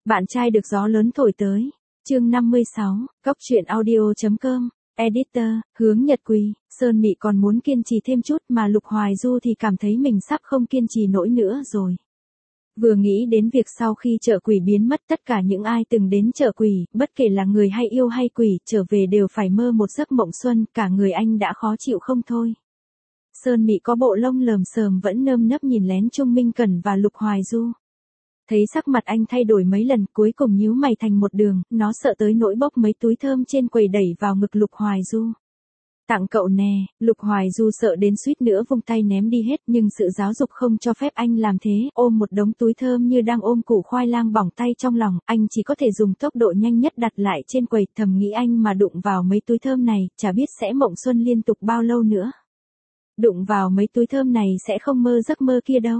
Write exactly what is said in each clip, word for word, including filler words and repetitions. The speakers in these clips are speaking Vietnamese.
Bạn trai được gió lớn thổi tới. Chương năm mươi sáu, Cóc truyện audio chấm com. Editor, Hướng Nhật Quỳ. Sơn Mị còn muốn kiên trì thêm chút mà Lục Hoài Du thì cảm thấy mình sắp không kiên trì nổi nữa rồi. Vừa nghĩ đến việc sau khi chợ quỷ biến mất, tất cả những ai từng đến chợ quỷ, bất kể là người hay yêu hay quỷ, trở về đều phải mơ một giấc mộng xuân, cả người anh đã khó chịu không thôi. Sơn Mị có bộ lông lờm xờm vẫn nơm nớp nhìn lén Trung Minh Cẩn và Lục Hoài Du. Thấy sắc mặt anh thay đổi mấy lần, cuối cùng nhíu mày thành một đường, nó sợ tới nỗi bốc mấy túi thơm trên quầy đẩy vào ngực Lục Hoài Du. Tặng cậu nè. Lục Hoài Du sợ đến suýt nữa vung tay ném đi hết, nhưng sự giáo dục không cho phép anh làm thế, ôm một đống túi thơm như đang ôm củ khoai lang bỏng tay trong lòng, anh chỉ có thể dùng tốc độ nhanh nhất đặt lại trên quầy, thầm nghĩ anh mà đụng vào mấy túi thơm này, chả biết sẽ mộng xuân liên tục bao lâu nữa. Đụng vào mấy túi thơm này sẽ không mơ giấc mơ kia đâu.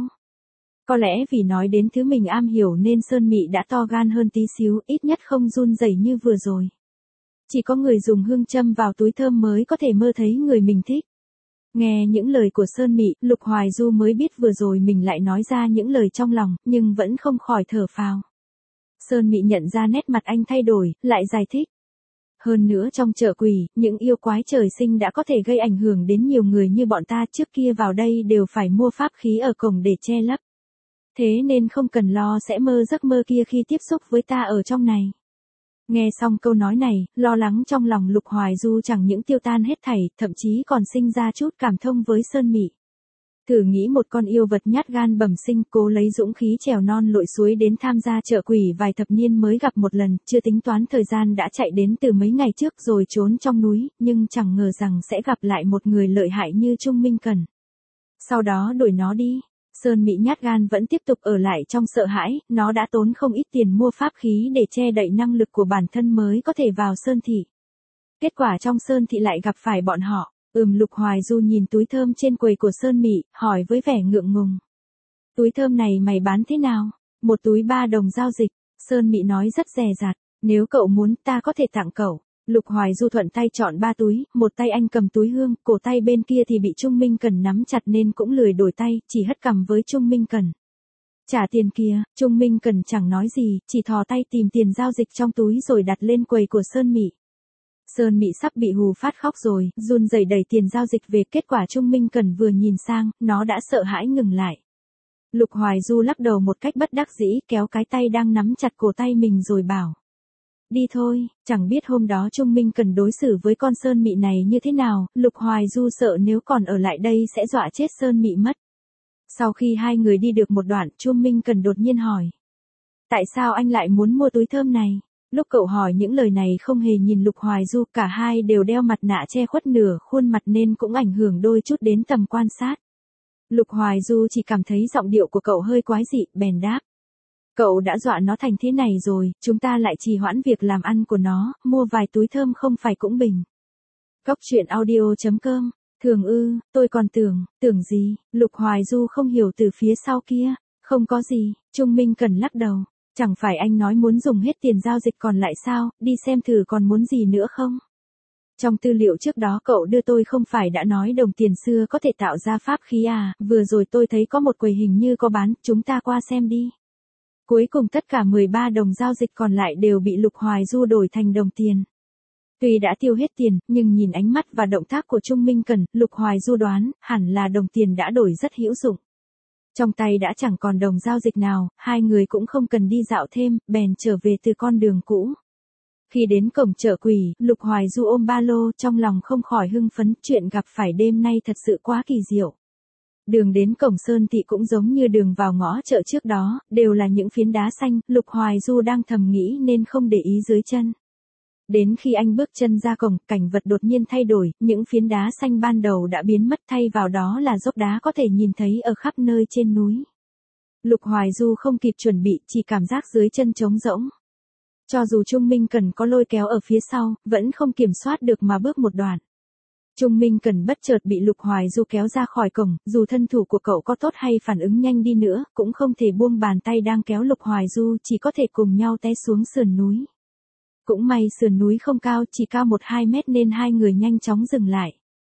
Có lẽ vì nói đến thứ mình am hiểu nên Sơn Mị đã to gan hơn tí xíu, ít nhất không run rẩy như vừa rồi. Chỉ có người dùng hương châm vào túi thơm mới có thể mơ thấy người mình thích. Nghe những lời của Sơn Mị, Lục Hoài Du mới biết vừa rồi mình lại nói ra những lời trong lòng, nhưng vẫn không khỏi thở phào. Sơn Mị nhận ra nét mặt anh thay đổi, lại giải thích. Hơn nữa trong chợ quỷ, những yêu quái trời sinh đã có thể gây ảnh hưởng đến nhiều người như bọn ta, trước kia vào đây đều phải mua pháp khí ở cổng để che lấp. Thế nên không cần lo sẽ mơ giấc mơ kia khi tiếp xúc với ta ở trong này. Nghe xong câu nói này, lo lắng trong lòng Lục Hoài Du chẳng những tiêu tan hết thảy, thậm chí còn sinh ra chút cảm thông với Sơn Mị. Thử nghĩ một con yêu vật nhát gan bẩm sinh cố lấy dũng khí trèo non lội suối đến tham gia chợ quỷ vài thập niên mới gặp một lần, chưa tính toán thời gian đã chạy đến từ mấy ngày trước rồi trốn trong núi, nhưng chẳng ngờ rằng sẽ gặp lại một người lợi hại như Trung Minh Cẩn. Sau đó đuổi nó đi. Sơn Mị nhát gan vẫn tiếp tục ở lại trong sợ hãi, nó đã tốn không ít tiền mua pháp khí để che đậy năng lực của bản thân mới có thể vào Sơn Thị. Kết quả trong Sơn Thị lại gặp phải bọn họ. Ừm Lục Hoài Du nhìn túi thơm trên quầy của Sơn Mị, hỏi với vẻ ngượng ngùng. Túi thơm này mày bán thế nào? Một túi ba đồng giao dịch. Sơn Mị nói rất dè dặt, nếu cậu muốn ta có thể tặng cậu. Lục Hoài Du thuận tay chọn ba túi, một tay anh cầm túi hương, cổ tay bên kia thì bị Trung Minh Cẩn nắm chặt nên cũng lười đổi tay, chỉ hất cằm với Trung Minh Cẩn. Trả tiền kia. Trung Minh Cẩn chẳng nói gì, chỉ thò tay tìm tiền giao dịch trong túi rồi đặt lên quầy của Sơn Mị. Sơn Mị sắp bị hù phát khóc rồi, run rẩy đẩy tiền giao dịch về, kết quả Trung Minh Cẩn vừa nhìn sang, nó đã sợ hãi ngừng lại. Lục Hoài Du lắc đầu một cách bất đắc dĩ, kéo cái tay đang nắm chặt cổ tay mình rồi bảo. Đi thôi. Chẳng biết hôm đó Trung Minh Cẩn đối xử với con Sơn Mị này như thế nào, Lục Hoài Du sợ nếu còn ở lại đây sẽ dọa chết Sơn Mị mất. Sau khi hai người đi được một đoạn, Trung Minh Cẩn đột nhiên hỏi. Tại sao anh lại muốn mua túi thơm này? Lúc cậu hỏi những lời này không hề nhìn Lục Hoài Du, cả hai đều đeo mặt nạ che khuất nửa khuôn mặt nên cũng ảnh hưởng đôi chút đến tầm quan sát. Lục Hoài Du chỉ cảm thấy giọng điệu của cậu hơi quái dị, bèn đáp. Cậu đã dọa nó thành thế này rồi, chúng ta lại trì hoãn việc làm ăn của nó, mua vài túi thơm không phải cũng bình. Cóc truyện audio chấm com. Thường ư, tôi còn tưởng, tưởng gì? Lục Hoài Du không hiểu từ phía sau kia. Không có gì. Trung Minh Cẩn lắc đầu. Chẳng phải anh nói muốn dùng hết tiền giao dịch còn lại sao, đi xem thử còn muốn gì nữa không? Trong tư liệu trước đó cậu đưa tôi không phải đã nói đồng tiền xưa có thể tạo ra pháp khí à, vừa rồi tôi thấy có một quầy hình như có bán, chúng ta qua xem đi. Cuối cùng tất cả mười ba đồng giao dịch còn lại đều bị Lục Hoài Du đổi thành đồng tiền. Tuy đã tiêu hết tiền, nhưng nhìn ánh mắt và động tác của Trung Minh Cẩn, Lục Hoài Du đoán, hẳn là đồng tiền đã đổi rất hữu dụng. Trong tay đã chẳng còn đồng giao dịch nào, hai người cũng không cần đi dạo thêm, bèn trở về từ con đường cũ. Khi đến cổng chợ quỷ, Lục Hoài Du ôm ba lô, trong lòng không khỏi hưng phấn, chuyện gặp phải đêm nay thật sự quá kỳ diệu. Đường đến cổng Sơn Thị cũng giống như đường vào ngõ chợ trước đó, đều là những phiến đá xanh, Lục Hoài Du đang thầm nghĩ nên không để ý dưới chân. Đến khi anh bước chân ra cổng, cảnh vật đột nhiên thay đổi, những phiến đá xanh ban đầu đã biến mất, thay vào đó là dốc đá có thể nhìn thấy ở khắp nơi trên núi. Lục Hoài Du không kịp chuẩn bị, chỉ cảm giác dưới chân trống rỗng. Cho dù Trung Minh Cẩn có lôi kéo ở phía sau, vẫn không kiểm soát được mà bước một đoạn. Trung Minh Cẩn bất chợt bị Lục Hoài Du kéo ra khỏi cổng, dù thân thủ của cậu có tốt hay phản ứng nhanh đi nữa, cũng không thể buông bàn tay đang kéo Lục Hoài Du, chỉ có thể cùng nhau té xuống sườn núi. Cũng may sườn núi không cao, chỉ cao một hai mét nên hai người nhanh chóng dừng lại.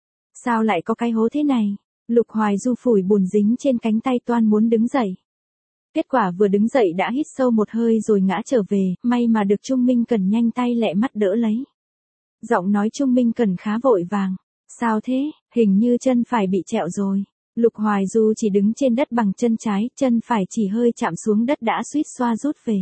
Sao lại có cái hố thế này? Lục Hoài Du phủi bùn dính trên cánh tay toan muốn đứng dậy. Kết quả vừa đứng dậy đã hít sâu một hơi rồi ngã trở về, may mà được Trung Minh Cần nhanh tay lẹ mắt đỡ lấy. Giọng nói Trung Minh Cần khá vội vàng. Sao thế, hình như chân phải bị trẹo rồi. Lục Hoài Du chỉ đứng trên đất bằng chân trái, chân phải chỉ hơi chạm xuống đất đã suýt xoa rút về.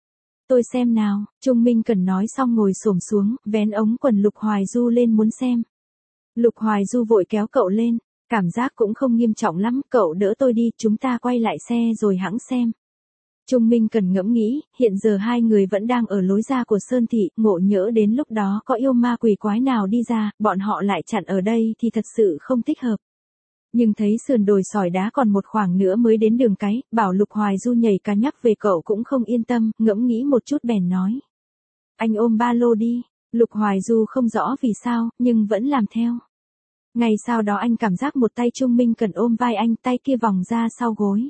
Tôi xem nào, Trung Minh Cần nói xong ngồi xổm xuống, vén ống quần Lục Hoài Du lên muốn xem. Lục Hoài Du vội kéo cậu lên, cảm giác cũng không nghiêm trọng lắm, cậu đỡ tôi đi, chúng ta quay lại xe rồi hẵng xem. Trung Minh Cần ngẫm nghĩ, hiện giờ hai người vẫn đang ở lối ra của Sơn Thị, ngộ nhỡ đến lúc đó có yêu ma quỷ quái nào đi ra, bọn họ lại chặn ở đây thì thật sự không thích hợp. Nhưng thấy sườn đồi sỏi đá còn một khoảng nữa mới đến đường cái, bảo Lục Hoài Du nhảy cá nhắc về cậu cũng không yên tâm, ngẫm nghĩ một chút bèn nói. Anh ôm ba lô đi, Lục Hoài Du không rõ vì sao, nhưng vẫn làm theo. Ngay sau đó anh cảm giác một tay Trung Minh Cần ôm vai anh, tay kia vòng ra sau gối.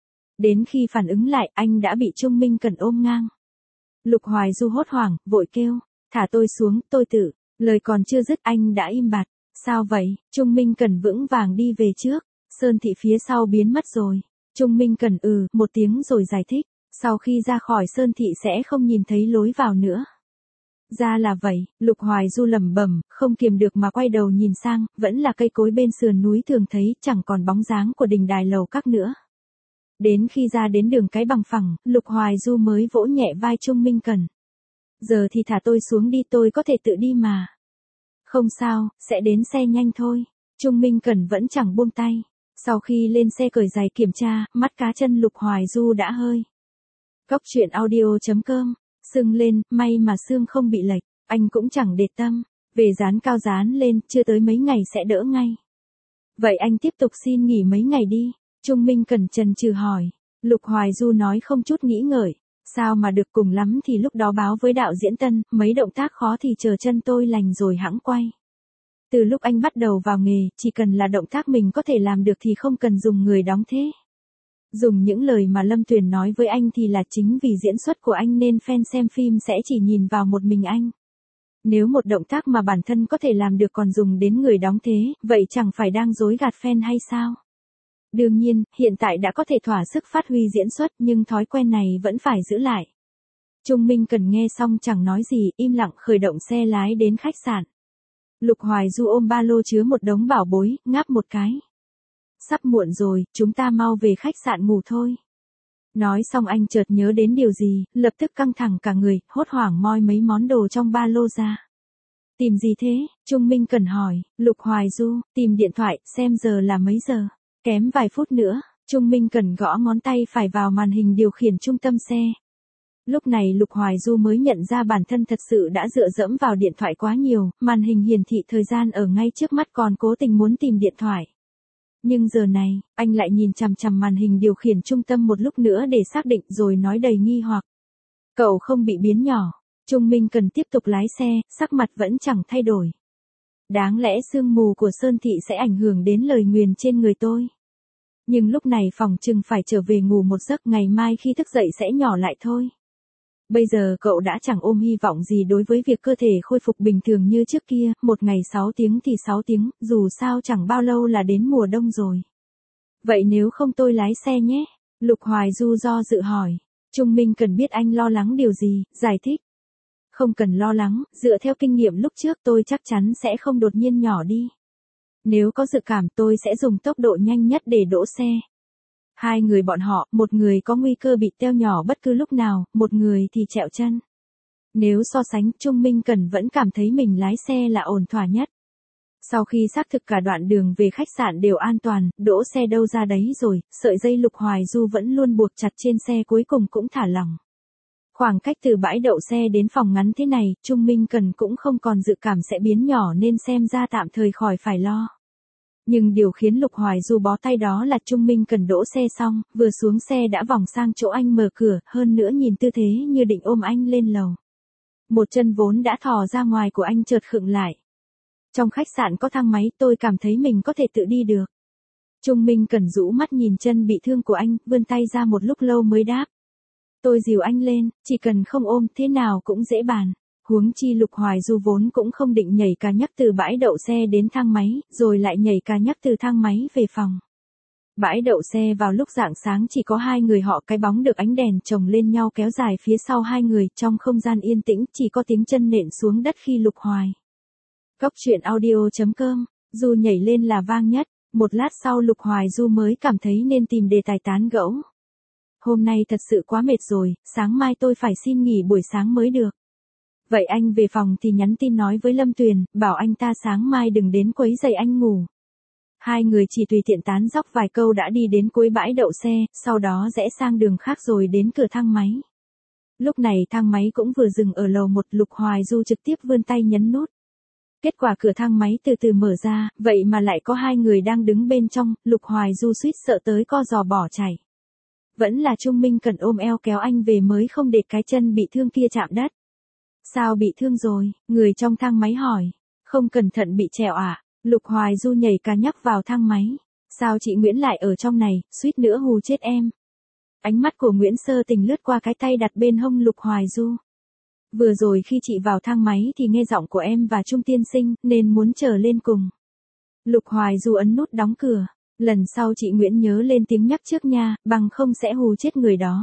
Đến khi phản ứng lại, anh đã bị Trung Minh Cần ôm ngang. Lục Hoài Du hốt hoảng, vội kêu, thả tôi xuống, tôi tự, lời còn chưa dứt anh đã im bặt. Sao vậy? Trung Minh Cần vững vàng đi về trước, Sơn Thị phía sau biến mất rồi. Trung Minh Cần ừ, một tiếng rồi giải thích, sau khi ra khỏi Sơn Thị sẽ không nhìn thấy lối vào nữa. Ra là vậy, Lục Hoài Du lẩm bẩm, không kiềm được mà quay đầu nhìn sang, vẫn là cây cối bên sườn núi thường thấy, chẳng còn bóng dáng của đình đài lầu các nữa. Đến khi ra đến đường cái bằng phẳng, Lục Hoài Du mới vỗ nhẹ vai Trung Minh Cần. Giờ thì thả tôi xuống đi, tôi có thể tự đi mà. Không sao, sẽ đến xe nhanh thôi. Trung Minh Cần vẫn chẳng buông tay. Sau khi lên xe cởi giày kiểm tra, mắt cá chân Lục Hoài Du đã hơi. Cóc truyện audio chấm com, sưng lên, may mà xương không bị lệch, anh cũng chẳng để tâm. Về dán cao dán lên, chưa tới mấy ngày sẽ đỡ ngay. Vậy anh tiếp tục xin nghỉ mấy ngày đi. Trung Minh Cần chần chừ hỏi. Lục Hoài Du nói không chút nghĩ ngợi. Sao mà được, cùng lắm thì lúc đó báo với đạo diễn Tân, mấy động tác khó thì chờ chân tôi lành rồi hãng quay. Từ lúc anh bắt đầu vào nghề, chỉ cần là động tác mình có thể làm được thì không cần dùng người đóng thế. Dùng những lời mà Lâm Tuyền nói với anh thì là chính vì diễn xuất của anh nên fan xem phim sẽ chỉ nhìn vào một mình anh. Nếu một động tác mà bản thân có thể làm được còn dùng đến người đóng thế, vậy chẳng phải đang dối gạt fan hay sao? Đương nhiên, hiện tại đã có thể thỏa sức phát huy diễn xuất nhưng thói quen này vẫn phải giữ lại. Trung Minh Cần nghe xong chẳng nói gì, im lặng khởi động xe lái đến khách sạn. Lục Hoài Du ôm ba lô chứa một đống bảo bối, ngáp một cái. Sắp muộn rồi, chúng ta mau về khách sạn ngủ thôi. Nói xong anh chợt nhớ đến điều gì, lập tức căng thẳng cả người, hốt hoảng moi mấy món đồ trong ba lô ra. Tìm gì thế? Trung Minh Cần hỏi. Lục Hoài Du, tìm điện thoại, xem giờ là mấy giờ. Kém vài phút nữa, Trung Minh Cần gõ ngón tay phải vào màn hình điều khiển trung tâm xe. Lúc này Lục Hoài Du mới nhận ra bản thân thật sự đã dựa dẫm vào điện thoại quá nhiều, màn hình hiển thị thời gian ở ngay trước mắt còn cố tình muốn tìm điện thoại. Nhưng giờ này, anh lại nhìn chằm chằm màn hình điều khiển trung tâm một lúc nữa để xác định rồi nói đầy nghi hoặc. Cậu không bị biến nhỏ. Trung Minh Cần tiếp tục lái xe, sắc mặt vẫn chẳng thay đổi. Đáng lẽ sương mù của Sơn Thị sẽ ảnh hưởng đến lời nguyền trên người tôi. Nhưng lúc này phòng chừng phải trở về ngủ một giấc, ngày mai khi thức dậy sẽ nhỏ lại thôi. Bây giờ cậu đã chẳng ôm hy vọng gì đối với việc cơ thể khôi phục bình thường như trước kia, một ngày sáu tiếng thì sáu tiếng, dù sao chẳng bao lâu là đến mùa đông rồi. Vậy nếu không tôi lái xe nhé? Lục Hoài Du do dự hỏi. Trung Minh Cần biết anh lo lắng điều gì, giải thích. Không cần lo lắng, dựa theo kinh nghiệm lúc trước tôi chắc chắn sẽ không đột nhiên nhỏ đi. Nếu có dự cảm tôi sẽ dùng tốc độ nhanh nhất để đỗ xe. Hai người bọn họ, một người có nguy cơ bị teo nhỏ bất cứ lúc nào, một người thì trẹo chân. Nếu so sánh, Trung Minh Cần vẫn cảm thấy mình lái xe là ổn thỏa nhất. Sau khi xác thực cả đoạn đường về khách sạn đều an toàn, đỗ xe đâu ra đấy rồi, sợi dây Lục Hoài Du vẫn luôn buộc chặt trên xe cuối cùng cũng thả lỏng. Khoảng cách từ bãi đậu xe đến phòng ngắn thế này, Trung Minh Cần cũng không còn dự cảm sẽ biến nhỏ nên xem ra tạm thời khỏi phải lo. Nhưng điều khiến Lục Hoài Du bó tay đó là Trung Minh Cần đỗ xe xong, vừa xuống xe đã vòng sang chỗ anh mở cửa, hơn nữa nhìn tư thế như định ôm anh lên lầu. Một chân vốn đã thò ra ngoài của anh chợt khựng lại. Trong khách sạn có thang máy, tôi cảm thấy mình có thể tự đi được. Trung Minh Cần rũ mắt nhìn chân bị thương của anh, vươn tay ra một lúc lâu mới đáp. Tôi dìu anh lên, chỉ cần không ôm, thế nào cũng dễ bàn. Huống chi Lục Hoài Du vốn cũng không định nhảy cà nhắc từ bãi đậu xe đến thang máy, rồi lại nhảy cà nhắc từ thang máy về phòng. Bãi đậu xe vào lúc rạng sáng chỉ có hai người họ, cái bóng được ánh đèn chồng lên nhau kéo dài phía sau hai người, trong không gian yên tĩnh chỉ có tiếng chân nện xuống đất khi Lục Hoài. Cốc truyện audio chấm com, Du nhảy lên là vang nhất, một lát sau Lục Hoài Du mới cảm thấy nên tìm đề tài tán gẫu. Hôm nay thật sự quá mệt rồi, sáng mai tôi phải xin nghỉ buổi sáng mới được. Vậy anh về phòng thì nhắn tin nói với Lâm Tuyền, bảo anh ta sáng mai đừng đến quấy rầy anh ngủ. Hai người chỉ tùy tiện tán dóc vài câu đã đi đến cuối bãi đậu xe, sau đó rẽ sang đường khác rồi đến cửa thang máy. Lúc này thang máy cũng vừa dừng ở lầu một, Lục Hoài Du trực tiếp vươn tay nhấn nút. Kết quả cửa thang máy từ từ mở ra, vậy mà lại có hai người đang đứng bên trong, Lục Hoài Du suýt sợ tới co giò bỏ chạy. Vẫn là Trung Minh Cần ôm eo kéo anh về mới không để cái chân bị thương kia chạm đất. Sao bị thương rồi? Người trong thang máy hỏi. Không cẩn thận bị trẹo à? Lục Hoài Du nhảy cả nhắc vào thang máy. Sao chị Nguyễn lại ở trong này, suýt nữa hù chết em. Ánh mắt của Nguyễn Sơ Tình lướt qua cái tay đặt bên hông Lục Hoài Du. Vừa rồi khi chị vào thang máy thì nghe giọng của em và Trung tiên sinh, nên muốn trở lên cùng. Lục Hoài Du ấn nút đóng cửa. Lần sau chị Nguyễn nhớ lên tiếng nhắc trước nha, bằng không sẽ hù chết người đó.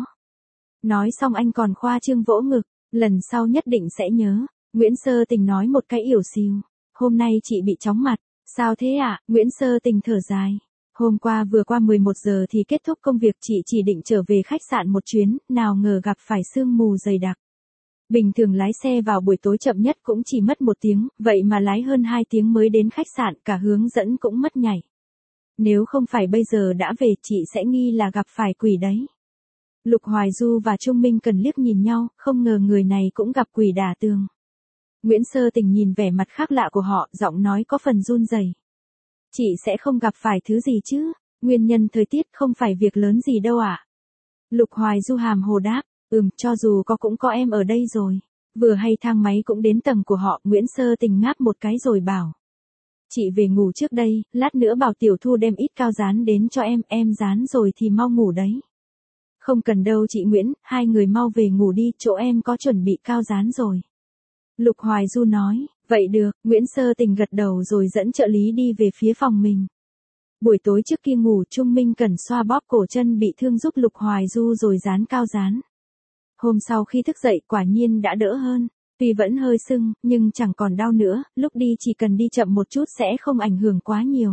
Nói xong anh còn khoa trương vỗ ngực. Lần sau nhất định sẽ nhớ. Nguyễn Sơ Tình nói một cái ỉu xìu. Hôm nay chị bị chóng mặt. Sao thế ạ? À? Nguyễn Sơ Tình thở dài. Hôm qua vừa qua mười một giờ thì kết thúc công việc, chị chỉ định trở về khách sạn một chuyến, nào ngờ gặp phải sương mù dày đặc. Bình thường lái xe vào buổi tối chậm nhất cũng chỉ mất một tiếng, vậy mà lái hơn hai tiếng mới đến khách sạn, cả hướng dẫn cũng mất nhảy. Nếu không phải bây giờ đã về, chị sẽ nghi là gặp phải quỷ đấy. Lục Hoài Du và Trung Minh Cần liếc nhìn nhau, không ngờ người này cũng gặp quỷ đả tường. Nguyễn Sơ Tình nhìn vẻ mặt khác lạ của họ, giọng nói có phần run rẩy. Chị sẽ không gặp phải thứ gì chứ? Nguyên nhân thời tiết không phải việc lớn gì đâu ạ. À? Lục Hoài Du hàm hồ đáp, ừm, cho dù có cũng có em ở đây rồi. Vừa hay thang máy cũng đến tầng của họ, Nguyễn Sơ Tình ngáp một cái rồi bảo. Chị về ngủ trước đây, lát nữa bảo Tiểu Thu đem ít cao dán đến cho em, em dán rồi thì mau ngủ đấy. Không cần đâu chị Nguyễn, hai người mau về ngủ đi, chỗ em có chuẩn bị cao dán rồi. Lục Hoài Du nói, vậy được, Nguyễn Sơ Tình gật đầu rồi dẫn trợ lý đi về phía phòng mình. Buổi tối trước khi ngủ, Trung Minh Cần xoa bóp cổ chân bị thương giúp Lục Hoài Du rồi dán cao dán. Hôm sau khi thức dậy quả nhiên đã đỡ hơn, tuy vẫn hơi sưng, nhưng chẳng còn đau nữa, lúc đi chỉ cần đi chậm một chút sẽ không ảnh hưởng quá nhiều.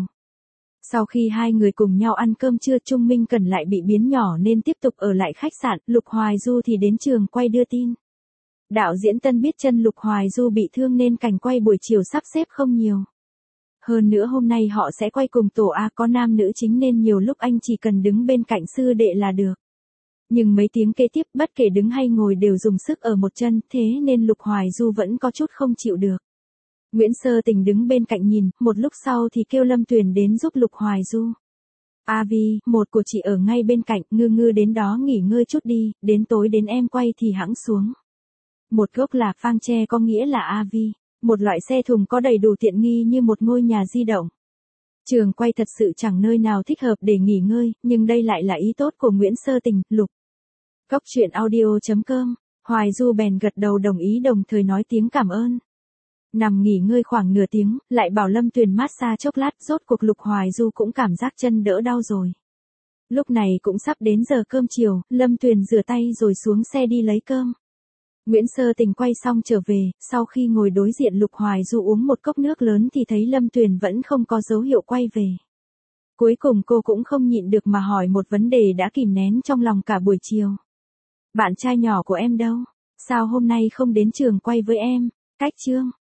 Sau khi hai người cùng nhau ăn cơm trưa, Trung Minh Cần lại bị biến nhỏ nên tiếp tục ở lại khách sạn, Lục Hoài Du thì đến trường quay đưa tin. Đạo diễn Tân biết chân Lục Hoài Du bị thương nên cảnh quay buổi chiều sắp xếp không nhiều. Hơn nữa hôm nay họ sẽ quay cùng tổ A có nam nữ chính nên nhiều lúc anh chỉ cần đứng bên cạnh sư đệ là được. Nhưng mấy tiếng kế tiếp bất kể đứng hay ngồi đều dùng sức ở một chân, thế nên Lục Hoài Du vẫn có chút không chịu được. Nguyễn Sơ Tình đứng bên cạnh nhìn, một lúc sau thì kêu Lâm Tuyền đến giúp Lục Hoài Du. A Vi, một của chị ở ngay bên cạnh, ngư ngư đến đó nghỉ ngơi chút đi, đến tối đến em quay thì hẵng xuống. Một gốc là phang tre có nghĩa là A Vi, một loại xe thùng có đầy đủ tiện nghi như một ngôi nhà di động. Trường quay thật sự chẳng nơi nào thích hợp để nghỉ ngơi, nhưng đây lại là ý tốt của Nguyễn Sơ Tình, Lục. Cốc truyện audio chấm com, Hoài Du bèn gật đầu đồng ý đồng thời nói tiếng cảm ơn. Nằm nghỉ ngơi khoảng nửa tiếng, lại bảo Lâm Tuyền massage chốc lát, rốt cuộc Lục Hoài Du cũng cảm giác chân đỡ đau rồi. Lúc này cũng sắp đến giờ cơm chiều, Lâm Tuyền rửa tay rồi xuống xe đi lấy cơm. Nguyễn Sơ Tình quay xong trở về, sau khi ngồi đối diện Lục Hoài Du uống một cốc nước lớn thì thấy Lâm Tuyền vẫn không có dấu hiệu quay về. Cuối cùng cô cũng không nhịn được mà hỏi một vấn đề đã kìm nén trong lòng cả buổi chiều. Bạn trai nhỏ của em đâu? Sao hôm nay không đến trường quay với em? Cách chương